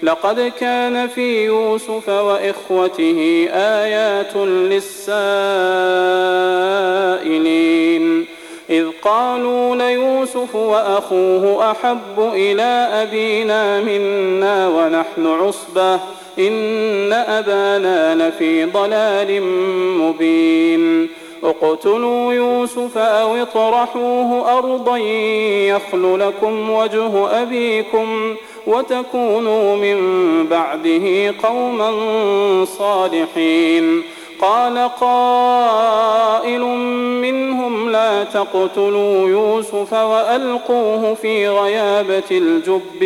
لقد كان في يوسف وإخوته آيات للسائلين إذ قالوا ليوسف وأخوه أحب إلى أبينا منا ونحن عصبة إن أبانا لفي ضلال مبين اقتلوا يوسف أو اطرحوه أرضا يخل لكم وجه أبيكم وتكونوا من بعده قوما صالحين قال قائل منهم لا تقتلوا يوسف وألقوه في غيابة الجب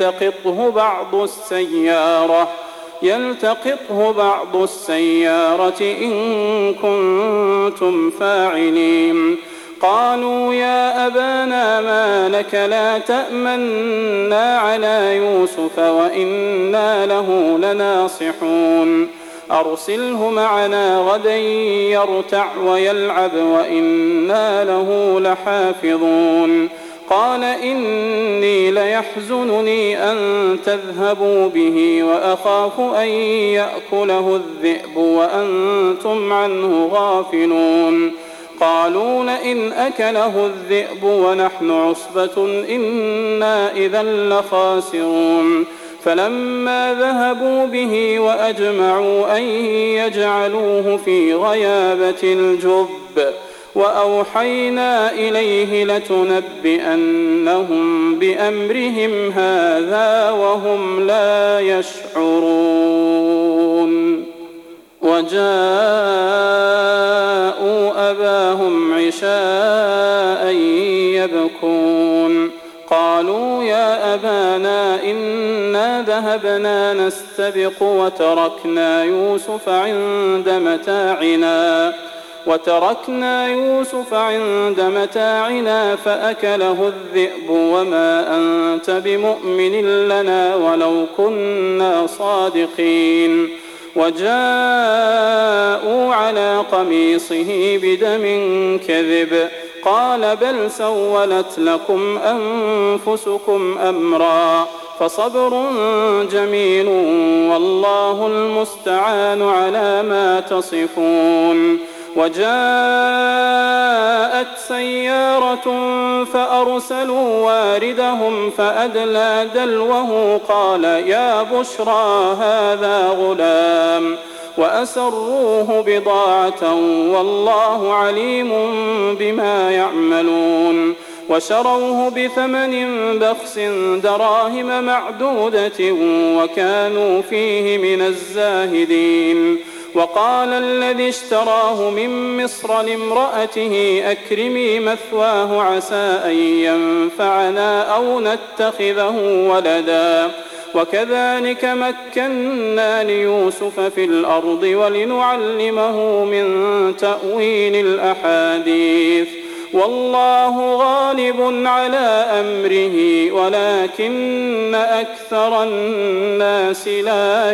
يلتقطه بعض السيارة إن كنتم فاعلين قالوا يا أبانا ما لك لا تأمنا على يوسف وإنا له لناصحون أرسله معنا غدا يرتع ويلعب وإنا له لحافظون قال إني ليحزنني أن تذهبوا به وأخاف أن يأكله الذئب وأنتم عنه غافلون قالوا لئن أكله الذئب ونحن عصبة إنا إذا لخاسرون فلما ذهبوا به وأجمعوا أن يجعلوه في غيابة الجب وأوحينا إليه لتنبئنهم بأمرهم هذا وهم لا يشعرون وجاءوا أباهم عشاء يبكون قالوا يا أبانا إنا ذهبنا نستبق وتركنا يوسف عند متاعنا فأكله الذئب وما أنت بمؤمن لنا ولو كنا صادقين وجاءوا على قميصه بدم كذب قال بل سولت لكم أنفسكم أمرا فصبر جميل والله المستعان على ما تصفون وجاءت سيارة فأرسلوا واردهم فأدلى دلوه قال يا بشرى هذا غلام وأسروه بضاعة والله عليم بما يعملون وشروه بثمن بخس دراهم معدودة وكانوا فيه من الزاهدين وقال الذي اشتراه من مصر لامرأته أكرمي مثواه عسى أن ينفعنا أو نتخذه ولدا وكذلك مكنا ليوسف في الأرض ولنعلمه من تأويل الأحاديث والله غالب على أمره ولكن أكثر الناس لا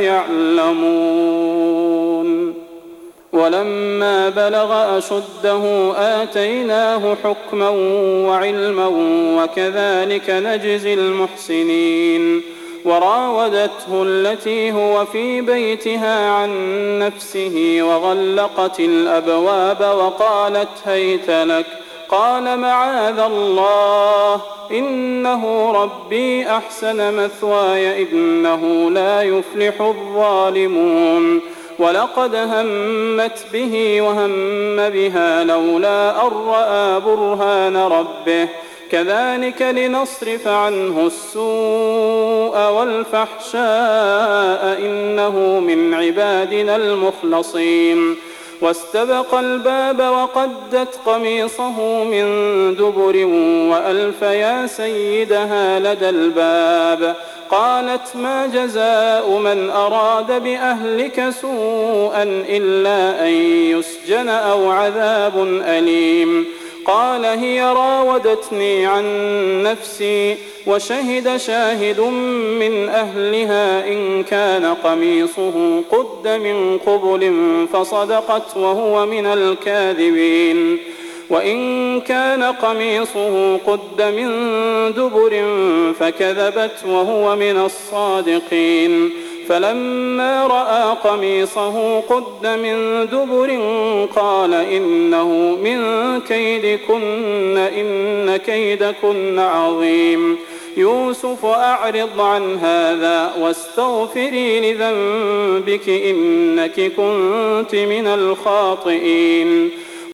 يعلمون ولما بلغ أشده آتيناه حكما وعلما وكذلك نجزي المحسنين وراودته التي هو في بيتها عن نفسه وغلقت الأبواب وقالت هيت لك قال معاذ الله إنه ربي أحسن مثواي إنه لا يفلح الظالمون ولقد همت به وهم بها لولا أن رأى برهان ربه كذلك لنصرف عنه السوء والفحشاء إنه من عبادنا المخلصين واستبق الباب وقدت قميصه من دبر وألف يا سيدها لدى الباب قالت ما جزاء من أراد بأهلك سوءا إلا أن يسجن أو عذاب أليم قال هي راودتني عن نفسي وشهد شاهد من أهلها إن كان قميصه قد من قبل فصدقت وهو من الكاذبين وإن كان قميصه قد من دبر فكذبت وهو من الصادقين فلما رأى قميصه قد من دبر قال إنه من كيدكن إن كيدكن عظيم يوسف أعرض عن هذا واستغفري لذنبك إنك كنت من الخاطئين